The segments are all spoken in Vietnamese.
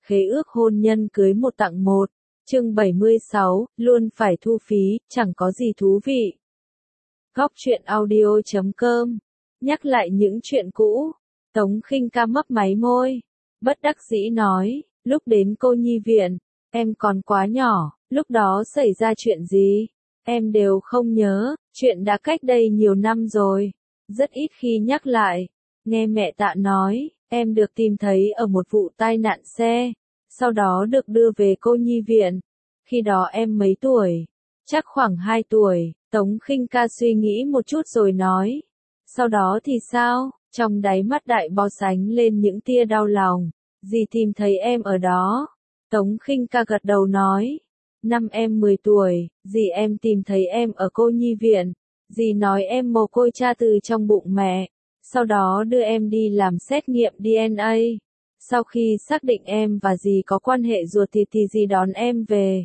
Khế ước hôn nhân cưới một tặng một. Chương 76, luôn phải thu phí, chẳng có gì thú vị. Góc truyện audio.com. Nhắc lại những chuyện cũ. Tống Khinh Ca mấp máy môi. Bất đắc dĩ nói, lúc đến cô nhi viện, em còn quá nhỏ, lúc đó xảy ra chuyện gì? Em đều không nhớ, chuyện đã cách đây nhiều năm rồi. Rất ít khi nhắc lại. Nghe mẹ Tạ nói, em được tìm thấy ở một vụ tai nạn xe. Sau đó được đưa về cô nhi viện. Khi đó em mấy tuổi? Chắc khoảng 2 tuổi, Tống Khinh Ca suy nghĩ một chút rồi nói. Sau đó thì sao? Trong đáy mắt Đại Boss ánh lên những tia đau lòng. Dì tìm thấy em ở đó. Tống Khinh Ca gật đầu nói. Năm em 10 tuổi, dì em tìm thấy em ở cô nhi viện. Dì nói em mồ côi cha từ trong bụng mẹ. Sau đó đưa em đi làm xét nghiệm DNA. Sau khi xác định em và dì có quan hệ ruột thịt thì dì đón em về.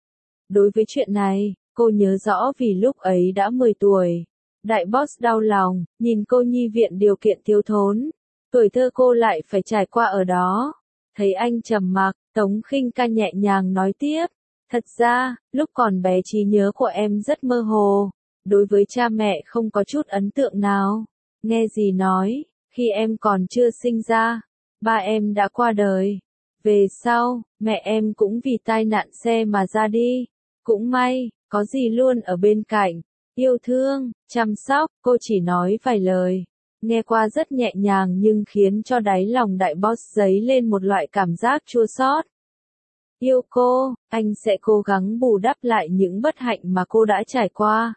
Đối với chuyện này, cô nhớ rõ vì lúc ấy đã 10 tuổi. Đại Boss đau lòng, nhìn cô nhi viện điều kiện thiếu thốn. Tuổi thơ cô lại phải trải qua ở đó. Thấy anh trầm mặc, Tống Khinh Ca nhẹ nhàng nói tiếp. Thật ra, lúc còn bé trí nhớ của em rất mơ hồ. Đối với cha mẹ không có chút ấn tượng nào. Nghe dì nói, khi em còn chưa sinh ra, ba em đã qua đời. Về sau, mẹ em cũng vì tai nạn xe mà ra đi. Cũng may, có dì luôn ở bên cạnh, yêu thương, chăm sóc, cô chỉ nói vài lời. Nghe qua rất nhẹ nhàng nhưng khiến cho đáy lòng Đại Boss dấy lên một loại cảm giác chua xót. Yêu cô, anh sẽ cố gắng bù đắp lại những bất hạnh mà cô đã trải qua.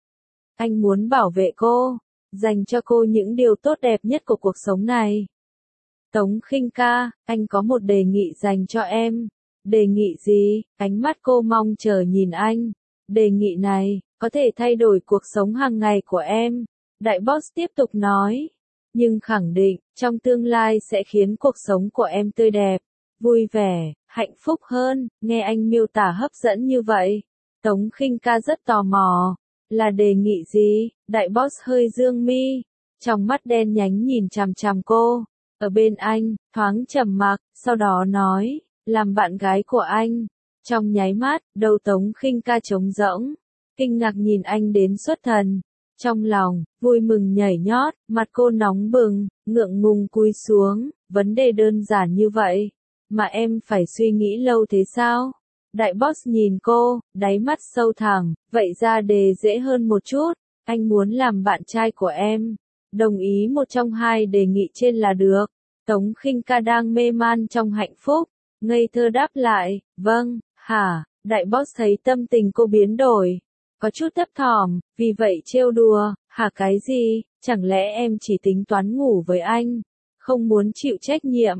Anh muốn bảo vệ cô, dành cho cô những điều tốt đẹp nhất của cuộc sống này. Tống Khinh Ca, anh có một đề nghị dành cho em. Đề nghị gì? Ánh mắt cô mong chờ nhìn anh. Đề nghị này, có thể thay đổi cuộc sống hàng ngày của em. Đại Boss tiếp tục nói. Nhưng khẳng định, trong tương lai sẽ khiến cuộc sống của em tươi đẹp, vui vẻ, hạnh phúc hơn. Nghe anh miêu tả hấp dẫn như vậy. Tống Khinh Ca rất tò mò. Là đề nghị gì? Đại Boss hơi dương mi. Trong mắt đen nhánh nhìn chằm chằm cô. Ở bên anh, thoáng trầm mặc, sau đó nói, làm bạn gái của anh. Trong nháy mắt, đầu Tống Khinh Ca trống rỗng, kinh ngạc nhìn anh đến xuất thần. Trong lòng, vui mừng nhảy nhót, mặt cô nóng bừng, ngượng ngùng cúi xuống, vấn đề đơn giản như vậy, mà em phải suy nghĩ lâu thế sao? Đại Boss nhìn cô, đáy mắt sâu thẳm, vậy ra đề dễ hơn một chút, anh muốn làm bạn trai của em. Đồng ý một trong hai đề nghị trên là được. Tống Khinh Ca đang mê man trong hạnh phúc, ngây thơ đáp lại, vâng, hả? Đại Boss thấy tâm tình cô biến đổi, có chút thấp thỏm, vì vậy trêu đùa, hả cái gì, chẳng lẽ em chỉ tính toán ngủ với anh, không muốn chịu trách nhiệm?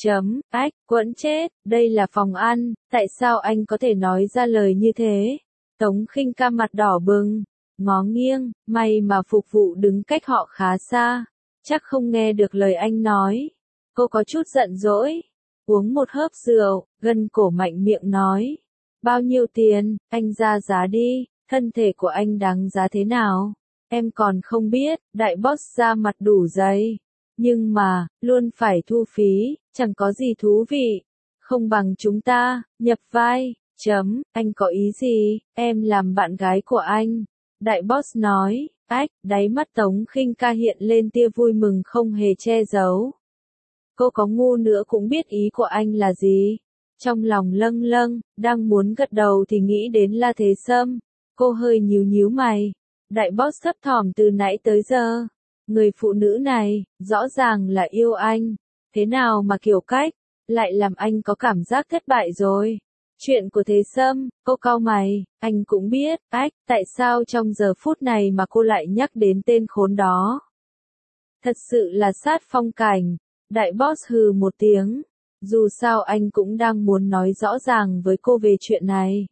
Ách, quẫn chết, đây là phòng ăn, tại sao anh có thể nói ra lời như thế? Tống Khinh Ca mặt đỏ bừng, ngó nghiêng, may mà phục vụ đứng cách họ khá xa, chắc không nghe được lời anh nói. Cô có chút giận dỗi, uống một hớp rượu, gân cổ mạnh miệng nói. Bao nhiêu tiền, anh ra giá đi, thân thể của anh đáng giá thế nào? Em còn không biết, Đại Boss ra mặt đủ dày. Nhưng mà, luôn phải thu phí, chẳng có gì thú vị. Không bằng chúng ta, nhập vai. Anh có ý gì, em làm bạn gái của anh. Đại Boss nói, ách, đáy mắt Tống Khinh Ca hiện lên tia vui mừng không hề che giấu. Cô có ngu nữa cũng biết ý của anh là gì. Trong lòng lâng lâng, đang muốn gật đầu thì nghĩ đến La Thế Sâm. Cô hơi nhíu nhíu mày. Đại Boss thấp thỏm từ nãy tới giờ. Người phụ nữ này, rõ ràng là yêu anh. Thế nào mà kiểu cách, lại làm anh có cảm giác thất bại rồi. Chuyện của Thế Sâm, cô cau mày, anh cũng biết, ách, tại sao trong giờ phút này mà cô lại nhắc đến tên khốn đó. Thật sự là sát phong cảnh. Đại Boss hừ một tiếng. Dù sao anh cũng đang muốn nói rõ ràng với cô về chuyện này.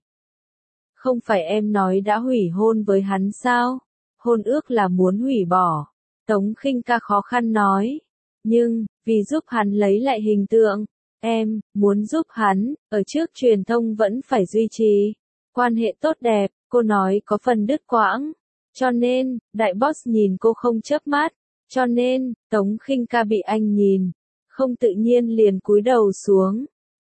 Không phải em nói đã hủy hôn với hắn sao? Hôn ước là muốn hủy bỏ. Tống Khinh Ca khó khăn nói. Nhưng, vì giúp hắn lấy lại hình tượng, em, muốn giúp hắn, ở trước truyền thông vẫn phải duy trì. Quan hệ tốt đẹp, cô nói có phần đứt quãng. Cho nên, Đại Boss nhìn cô không chớp mắt. Cho nên, Tống Khinh Ca bị anh nhìn. Không tự nhiên liền cúi đầu xuống.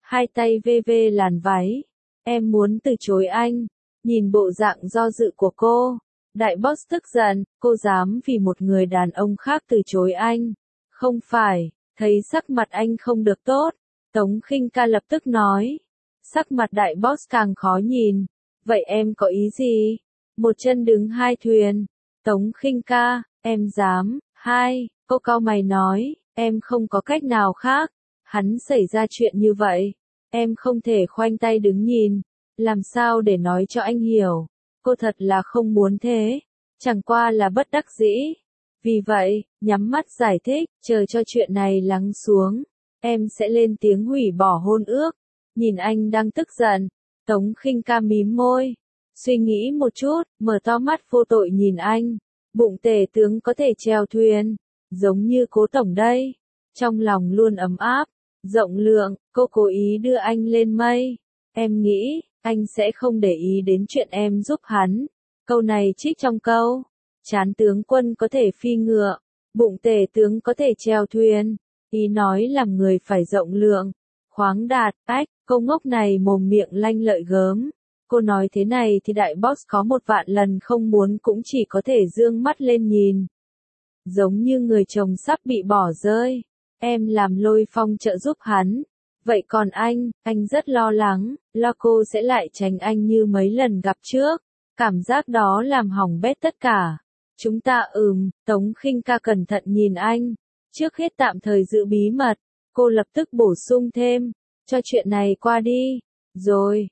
hai tay vê vê làn váy. Em muốn từ chối anh. Nhìn bộ dạng do dự của cô, đại boss tức giận, cô dám vì một người đàn ông khác từ chối anh. Không phải, thấy sắc mặt anh không được tốt, Tống Khinh Ca lập tức nói. Sắc mặt đại boss càng khó nhìn. Vậy em có ý gì? Một chân đứng hai thuyền. Tống Khinh Ca, em dám. Hai, cô cau mày nói, em không có cách nào khác. Hắn xảy ra chuyện như vậy, em không thể khoanh tay đứng nhìn. Làm sao để nói cho anh hiểu? Cô thật là không muốn thế. Chẳng qua là bất đắc dĩ. Vì vậy, nhắm mắt giải thích, chờ cho chuyện này lắng xuống. Em sẽ lên tiếng hủy bỏ hôn ước. Nhìn anh đang tức giận, Tống Khinh Ca mím môi. Suy nghĩ một chút, mở to mắt vô tội nhìn anh. Bụng tể tướng có thể chèo thuyền, giống như Cố tổng đây. Trong lòng luôn ấm áp, rộng lượng, cô cố ý đưa anh lên mây. Em nghĩ, anh sẽ không để ý đến chuyện em giúp hắn. Câu này trích trong câu. Trán tướng quân có thể phi ngựa, bụng tể tướng có thể chèo thuyền. Ý nói làm người phải rộng lượng, khoáng đạt, ách, câu ngốc này mồm miệng lanh lợi gớm. Cô nói thế này thì đại boss có 1.000.000 lần không muốn cũng chỉ có thể dương mắt lên nhìn. Giống như người chồng sắp bị bỏ rơi. Em làm Lôi Phong trợ giúp hắn. Vậy còn anh rất lo lắng, lo cô sẽ lại tránh anh như mấy lần gặp trước. Cảm giác đó làm hỏng bét tất cả. Chúng ta Tống Khinh Ca cẩn thận nhìn anh. Trước hết tạm thời giữ bí mật, cô lập tức bổ sung thêm. Cho chuyện này qua đi. Rồi,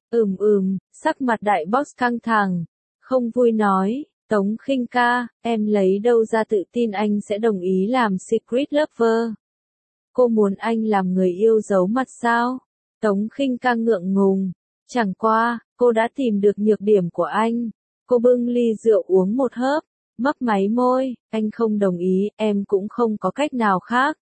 sắc mặt đại boss căng thẳng. Không vui nói, Tống Khinh Ca, em lấy đâu ra tự tin anh sẽ đồng ý làm secret lover? Cô muốn anh làm người yêu giấu mặt sao? Tống Khinh Ca ngượng ngùng. Chẳng qua, cô đã tìm được nhược điểm của anh. Cô bưng ly rượu uống một hớp, mấp máy môi, anh không đồng ý, em cũng không có cách nào khác.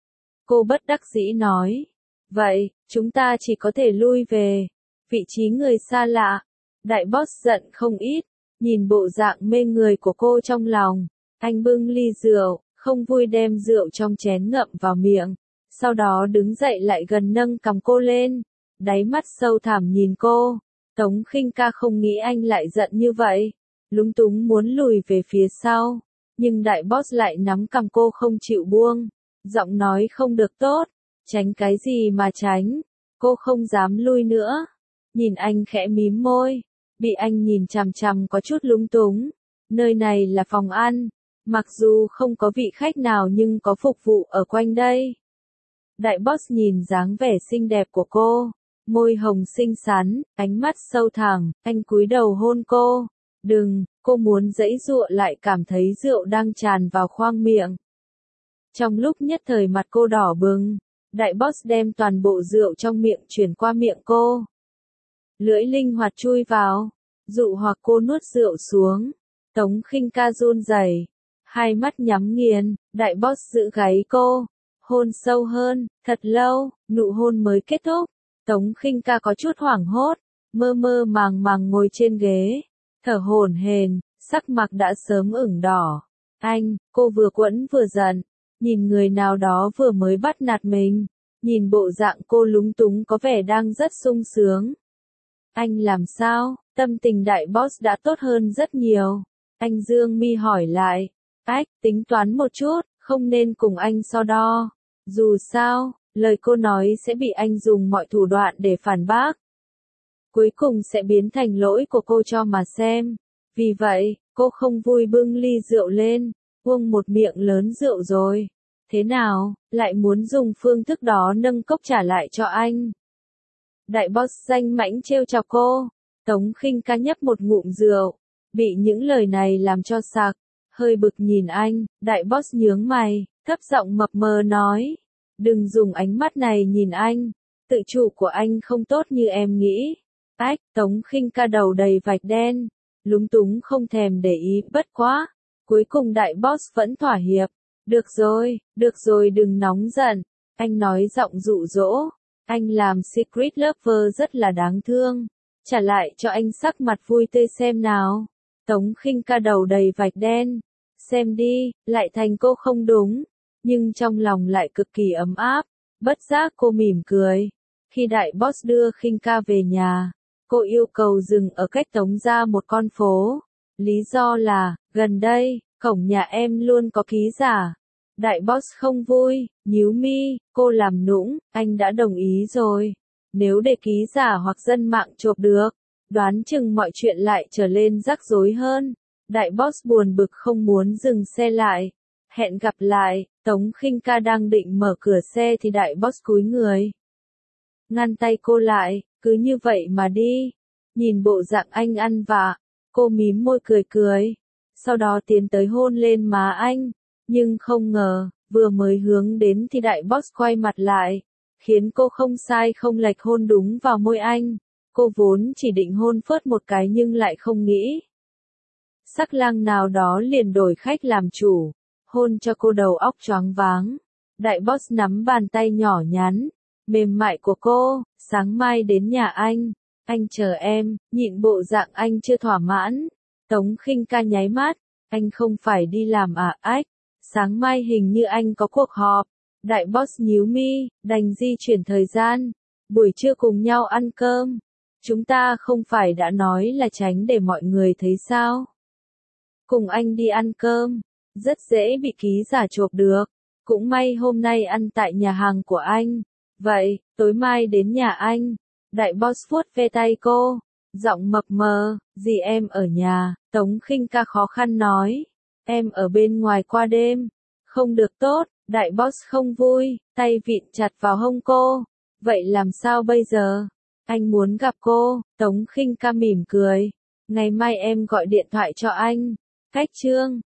Cô bất đắc dĩ nói. Vậy, chúng ta chỉ có thể lui về. Vị trí người xa lạ. Đại boss giận không ít. Nhìn bộ dạng mê người của cô trong lòng. Anh bưng ly rượu, không vui đem rượu trong chén ngậm vào miệng. Sau đó đứng dậy lại gần nâng cằm cô lên. Đáy mắt sâu thẳm nhìn cô. Tống Khinh Ca không nghĩ anh lại giận như vậy. Lúng túng muốn lùi về phía sau. Nhưng đại boss lại nắm cằm cô không chịu buông. Giọng nói không được tốt. Tránh cái gì mà tránh. Cô không dám lui nữa. Nhìn anh khẽ mím môi. Bị anh nhìn chằm chằm có chút lúng túng. Nơi này là phòng ăn. Mặc dù không có vị khách nào nhưng có phục vụ ở quanh đây. Đại boss nhìn dáng vẻ xinh đẹp của cô. Môi hồng xinh xắn, ánh mắt sâu thẳm, anh cúi đầu hôn cô. Đừng, cô muốn giãy giụa lại cảm thấy rượu đang tràn vào khoang miệng. Trong lúc nhất thời mặt cô đỏ bừng, đại boss đem toàn bộ rượu trong miệng chuyển qua miệng cô. Lưỡi linh hoạt chui vào, dụ hoặc cô nuốt rượu xuống. Tống Khinh Ca run rẩy, hai mắt nhắm nghiền, đại boss giữ gáy cô, hôn sâu hơn, thật lâu, nụ hôn mới kết thúc. Tống Khinh Ca có chút hoảng hốt, mơ mơ màng màng ngồi trên ghế, thở hổn hển, sắc mặt đã sớm ửng đỏ. Cô vừa quẫn vừa giận, nhìn người nào đó vừa mới bắt nạt mình, nhìn bộ dạng cô lúng túng có vẻ đang rất sung sướng. Anh làm sao? Tâm tình đại boss đã tốt hơn rất nhiều. Anh dương mi hỏi lại. Tính toán một chút, không nên cùng anh so đo. Dù sao, lời cô nói sẽ bị anh dùng mọi thủ đoạn để phản bác. Cuối cùng sẽ biến thành lỗi của cô cho mà xem. Vì vậy, cô không vui bưng ly rượu lên, uống một miệng lớn rượu rồi. Thế nào, lại muốn dùng phương thức đó nâng cốc trả lại cho anh? Đại boss danh mãnh trêu chọc cô. Tống Khinh Ca nhấp một ngụm rượu, bị những lời này làm cho sặc, hơi bực nhìn anh. Đại boss nhướng mày, thấp giọng mập mờ nói, đừng dùng ánh mắt này nhìn anh, tự chủ của anh không tốt như em nghĩ. Tống Khinh Ca đầu đầy vạch đen, lúng túng không thèm để ý, bất quá. Cuối cùng đại boss vẫn thỏa hiệp. Được rồi đừng nóng giận. Anh nói giọng dụ dỗ. Anh làm secret lover rất là đáng thương. Trả lại cho anh sắc mặt vui tươi xem nào. Tống Khinh Ca đầu đầy vạch đen. Xem đi, lại thành cô không đúng. Nhưng trong lòng lại cực kỳ ấm áp. Bất giác cô mỉm cười. Khi đại boss đưa Khinh Ca về nhà, cô yêu cầu dừng ở cách Tống ra một con phố. Lý do là, gần đây, cổng nhà em luôn có ký giả. Đại boss không vui, nhíu mi, cô làm nũng, anh đã đồng ý rồi. Nếu để ký giả hoặc dân mạng chộp được, đoán chừng mọi chuyện lại trở lên rắc rối hơn. Đại boss buồn bực không muốn dừng xe lại. Hẹn gặp lại, Tống Khinh Ca đang định mở cửa xe thì đại boss cúi người. Ngăn tay cô lại, cứ như vậy mà đi. Nhìn bộ dạng anh ăn vạ, cô mím môi cười cười. Sau đó tiến tới hôn lên má anh. Nhưng không ngờ, vừa mới hướng đến thì đại boss quay mặt lại. Khiến cô không sai không lệch hôn đúng vào môi anh. Cô vốn chỉ định hôn phớt một cái nhưng lại không nghĩ. Sắc lang nào đó liền đổi khách làm chủ. Hôn cho cô đầu óc choáng váng. Đại boss nắm bàn tay nhỏ nhắn, mềm mại của cô, sáng mai đến nhà anh chờ em, nhịn bộ dạng anh chưa thỏa mãn. Tống Khinh Ca nháy mắt, anh không phải đi làm à ách, sáng mai hình như anh có cuộc họp. Đại boss nhíu mi, đành di chuyển thời gian, buổi trưa cùng nhau ăn cơm. Chúng ta không phải đã nói là tránh để mọi người thấy sao? Cùng anh đi ăn cơm, rất dễ bị ký giả chộp được. Cũng may hôm nay ăn tại nhà hàng của anh. Vậy, tối mai đến nhà anh. Đại boss vuốt ve tay cô, giọng mập mờ, dì em ở nhà. Tống Khinh Ca khó khăn nói, em ở bên ngoài qua đêm. Không được tốt, đại boss không vui, tay vịn chặt vào hông cô. Vậy làm sao bây giờ? Anh muốn gặp cô. Tống Khinh Ca mỉm cười. Ngày mai em gọi điện thoại cho anh. Cách chương